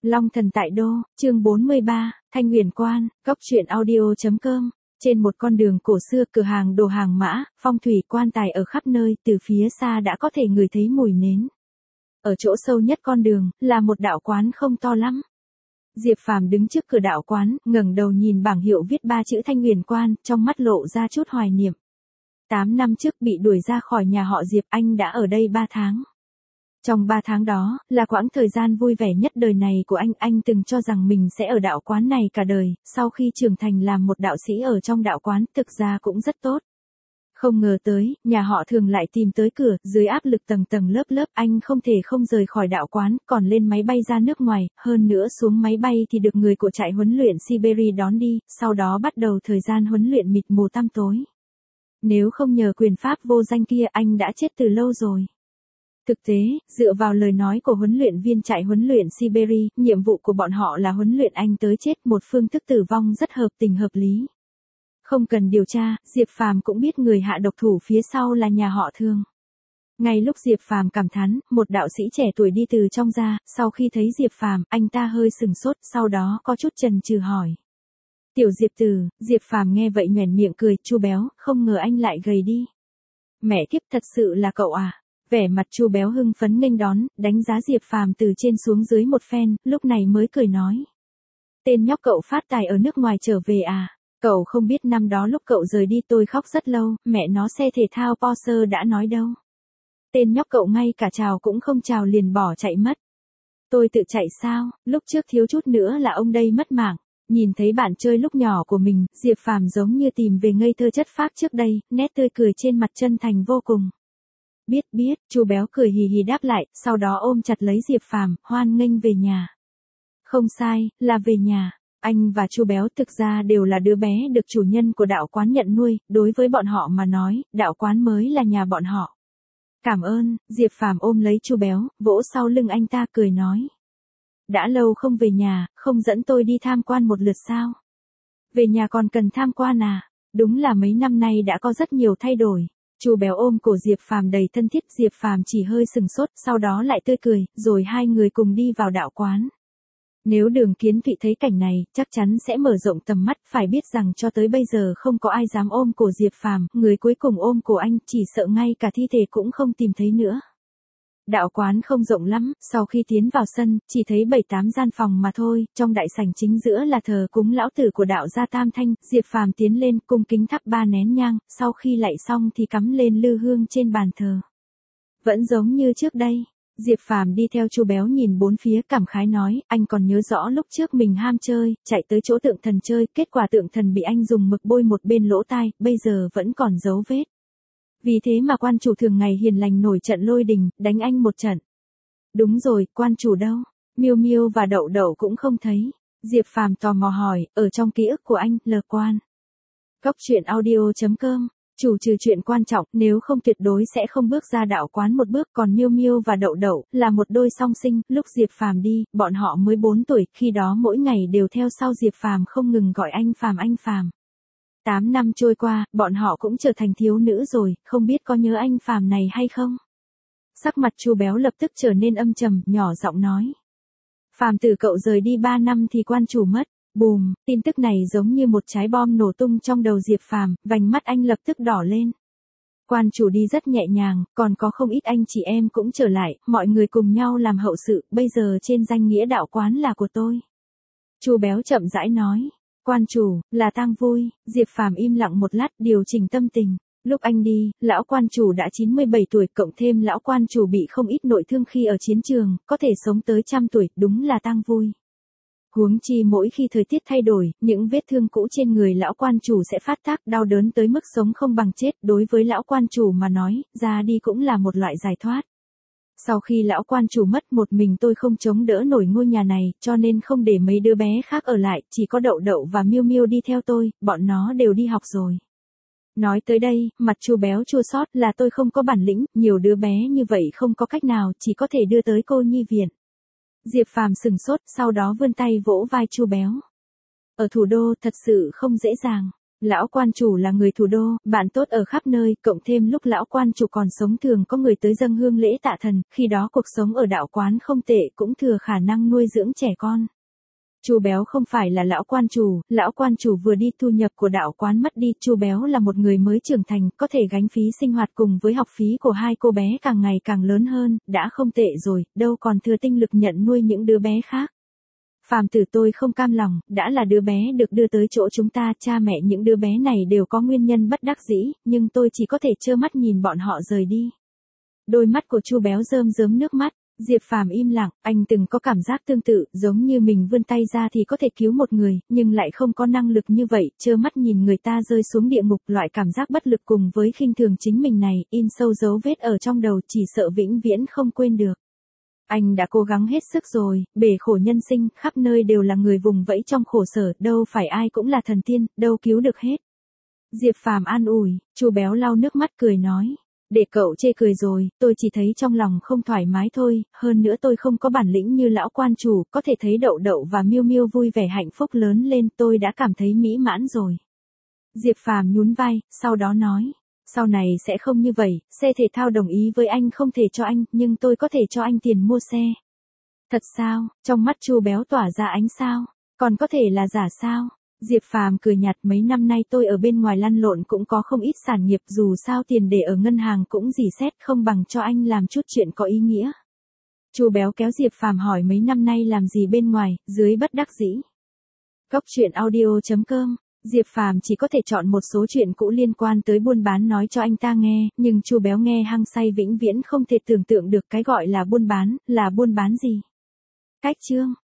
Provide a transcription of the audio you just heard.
Long thần tại đô, chương 43, Thanh Huyền Quan, góc truyện audio.com. Trên một con đường cổ xưa, cửa hàng đồ hàng mã, phong thủy quan tài ở khắp nơi, từ phía xa đã có thể ngửi thấy mùi nến. Ở chỗ sâu nhất con đường, là một đạo quán không to lắm. Diệp Phàm đứng trước cửa đạo quán, ngẩng đầu nhìn bảng hiệu viết 3 chữ Thanh Huyền Quan, trong mắt lộ ra chút hoài niệm. 8 năm trước bị đuổi ra khỏi nhà họ Diệp, anh đã ở đây 3 tháng. Trong 3 tháng đó, là quãng thời gian vui vẻ nhất đời này của anh từng cho rằng mình sẽ ở đạo quán này cả đời, sau khi trưởng thành làm một đạo sĩ ở trong đạo quán, thực ra cũng rất tốt. Không ngờ tới, nhà họ Thường lại tìm tới cửa, dưới áp lực tầng tầng lớp lớp, anh không thể không rời khỏi đạo quán, còn lên máy bay ra nước ngoài, hơn nữa xuống máy bay thì được người của trại huấn luyện Siberia đón đi, sau đó bắt đầu thời gian huấn luyện mịt mù tăm tối. Nếu không nhờ quyền pháp vô danh kia, anh đã chết từ lâu rồi. Thực tế, dựa vào lời nói của huấn luyện viên trại huấn luyện Siberia, nhiệm vụ của bọn họ là huấn luyện anh tới chết, một phương thức tử vong rất hợp tình hợp lý. Không cần điều tra, Diệp Phàm cũng biết người hạ độc thủ phía sau là nhà họ Thường. Ngay lúc Diệp Phàm cảm thán, một đạo sĩ trẻ tuổi đi từ trong ra, sau khi thấy Diệp Phàm, anh ta hơi sừng sốt, sau đó có chút chần chừ hỏi. Tiểu Diệp Tử, Diệp Phàm nghe vậy nhoẻn miệng cười, Chu Béo, không ngờ anh lại gầy đi. Mẹ kiếp, thật sự là cậu à? Vẻ mặt Chu Béo hưng phấn nghênh đón, đánh giá Diệp Phàm từ trên xuống dưới một phen, lúc này mới cười nói. Tên nhóc cậu phát tài ở nước ngoài trở về à? Cậu không biết năm đó lúc cậu rời đi tôi khóc rất lâu, mẹ nó xe thể thao Porsche đã nói đâu. Tên nhóc cậu ngay cả chào cũng không chào liền bỏ chạy mất. Tôi tự chạy sao, lúc trước thiếu chút nữa là ông đây mất mạng. Nhìn thấy bạn chơi lúc nhỏ của mình, Diệp Phàm giống như tìm về ngây thơ chất phác trước đây, nét tươi cười trên mặt chân thành vô cùng. Biết, Chu Béo cười hì hì đáp lại, sau đó ôm chặt lấy Diệp Phàm, hoan nghênh về nhà. Không sai, là về nhà. Anh và Chu Béo thực ra đều là đứa bé được chủ nhân của đạo quán nhận nuôi, đối với bọn họ mà nói, đạo quán mới là nhà bọn họ. Cảm ơn, Diệp Phàm ôm lấy Chu Béo, vỗ sau lưng anh ta cười nói. Đã lâu không về nhà, không dẫn tôi đi tham quan một lượt sao? Về nhà còn cần tham quan à? Đúng là mấy năm nay đã có rất nhiều thay đổi. Chu Béo ôm cổ Diệp Phàm đầy thân thiết, Diệp Phàm chỉ hơi sừng sốt, sau đó lại tươi cười, rồi hai người cùng đi vào đạo quán. Nếu Đường Kiến Thụy thấy cảnh này, chắc chắn sẽ mở rộng tầm mắt, phải biết rằng cho tới bây giờ không có ai dám ôm cổ Diệp Phàm, người cuối cùng ôm cổ anh, chỉ sợ ngay cả thi thể cũng không tìm thấy nữa. Đạo quán không rộng lắm, sau khi tiến vào sân, chỉ thấy 7-8 gian phòng mà thôi, trong đại sảnh chính giữa là thờ cúng lão tử của đạo gia Tam Thanh, Diệp Phàm tiến lên, cung kính thắp 3 nén nhang, sau khi lạy xong thì cắm lên lư hương trên bàn thờ. Vẫn giống như trước đây. Diệp Phàm đi theo Chu Béo nhìn bốn phía, cảm khái nói, anh còn nhớ rõ lúc trước mình ham chơi, chạy tới chỗ tượng thần chơi, kết quả tượng thần bị anh dùng mực bôi một bên lỗ tai, bây giờ vẫn còn dấu vết. Vì thế mà quan chủ thường ngày hiền lành nổi trận lôi đình, đánh anh một trận. Đúng rồi, quan chủ đâu? Miêu Miêu và Đậu Đậu cũng không thấy. Diệp Phàm tò mò hỏi, ở trong ký ức của anh, L quan. Góc truyện audio.com. Chủ trừ chuyện quan trọng, nếu không tuyệt đối sẽ không bước ra đạo quán một bước, còn Miêu Miêu và Đậu Đậu là một đôi song sinh, lúc Diệp Phàm đi, bọn họ mới 4 tuổi, khi đó mỗi ngày đều theo sau Diệp Phàm không ngừng gọi anh Phàm. 8 năm trôi qua, bọn họ cũng trở thành thiếu nữ rồi, không biết có nhớ anh Phàm này hay không? Sắc mặt Chu Béo lập tức trở nên âm trầm, nhỏ giọng nói. Phàm từ cậu rời đi 3 năm thì quan chủ mất. Bùm, tin tức này giống như một trái bom nổ tung trong đầu Diệp Phàm, vành mắt anh lập tức đỏ lên. Quan chủ đi rất nhẹ nhàng, còn có không ít anh chị em cũng trở lại, mọi người cùng nhau làm hậu sự, bây giờ trên danh nghĩa đạo quán là của tôi. Chu Béo chậm rãi nói, quan chủ, là tang vui, Diệp Phàm im lặng một lát, điều chỉnh tâm tình. Lúc anh đi, lão quan chủ đã 97 tuổi, cộng thêm lão quan chủ bị không ít nội thương khi ở chiến trường, có thể sống tới 100 tuổi, đúng là tang vui. Huống chi mỗi khi thời tiết thay đổi, những vết thương cũ trên người lão quan chủ sẽ phát tác, đau đớn tới mức sống không bằng chết, đối với lão quan chủ mà nói, ra đi cũng là một loại giải thoát. Sau khi lão quan chủ mất, một mình tôi không chống đỡ nổi ngôi nhà này, cho nên không để mấy đứa bé khác ở lại, chỉ có Đậu Đậu và Miêu Miêu đi theo tôi, bọn nó đều đi học rồi. Nói tới đây, mặt Chu Béo chua xót, là tôi không có bản lĩnh, nhiều đứa bé như vậy không có cách nào, chỉ có thể đưa tới cô nhi viện. Diệp Phàm sừng sốt, sau đó vươn tay vỗ vai Chu Béo. Ở thủ đô thật sự không dễ dàng. Lão quan chủ là người thủ đô, bạn tốt ở khắp nơi, cộng thêm lúc lão quan chủ còn sống thường có người tới dâng hương lễ tạ thần, khi đó cuộc sống ở đạo quán không tệ, cũng thừa khả năng nuôi dưỡng trẻ con. Chu Béo không phải là lão quan chủ vừa đi thu nhập của đạo quán mất đi, Chu Béo là một người mới trưởng thành, có thể gánh phí sinh hoạt cùng với học phí của hai cô bé càng ngày càng lớn hơn, đã không tệ rồi, đâu còn thừa tinh lực nhận nuôi những đứa bé khác. Phàm tử tôi không cam lòng, đã là đứa bé được đưa tới chỗ chúng ta, cha mẹ những đứa bé này đều có nguyên nhân bất đắc dĩ, nhưng tôi chỉ có thể trơ mắt nhìn bọn họ rời đi. Đôi mắt của Chu Béo rơm rớm nước mắt. Diệp Phàm im lặng, anh từng có cảm giác tương tự, giống như mình vươn tay ra thì có thể cứu một người, nhưng lại không có năng lực như vậy, trơ mắt nhìn người ta rơi xuống địa ngục, loại cảm giác bất lực cùng với khinh thường chính mình này, in sâu dấu vết ở trong đầu, chỉ sợ vĩnh viễn không quên được. Anh đã cố gắng hết sức rồi, bể khổ nhân sinh, khắp nơi đều là người vùng vẫy trong khổ sở, đâu phải ai cũng là thần tiên, đâu cứu được hết. Diệp Phàm an ủi, Chu Béo lau nước mắt cười nói. Để cậu chê cười rồi, tôi chỉ thấy trong lòng không thoải mái thôi, hơn nữa tôi không có bản lĩnh như lão quan chủ, có thể thấy Đậu Đậu và Miêu Miêu vui vẻ hạnh phúc lớn lên, tôi đã cảm thấy mỹ mãn rồi. Diệp Phàm nhún vai, sau đó nói, sau này sẽ không như vậy, xe thể thao đồng ý với anh không thể cho anh, nhưng tôi có thể cho anh tiền mua xe. Thật sao? Trong mắt Chu Béo tỏa ra ánh sao? Còn có thể là giả sao? Diệp Phàm cười nhạt, mấy năm nay tôi ở bên ngoài lăn lộn cũng có không ít sản nghiệp, dù sao tiền để ở ngân hàng cũng dì xét, không bằng cho anh làm chút chuyện có ý nghĩa. Chu Béo kéo Diệp Phàm hỏi mấy năm nay làm gì bên ngoài, dưới bất đắc dĩ. Cốc truyện audio.com. Diệp Phàm chỉ có thể chọn một số chuyện cũ liên quan tới buôn bán nói cho anh ta nghe, nhưng Chu Béo nghe hăng say vĩnh viễn không thể tưởng tượng được cái gọi là buôn bán gì. Cách chương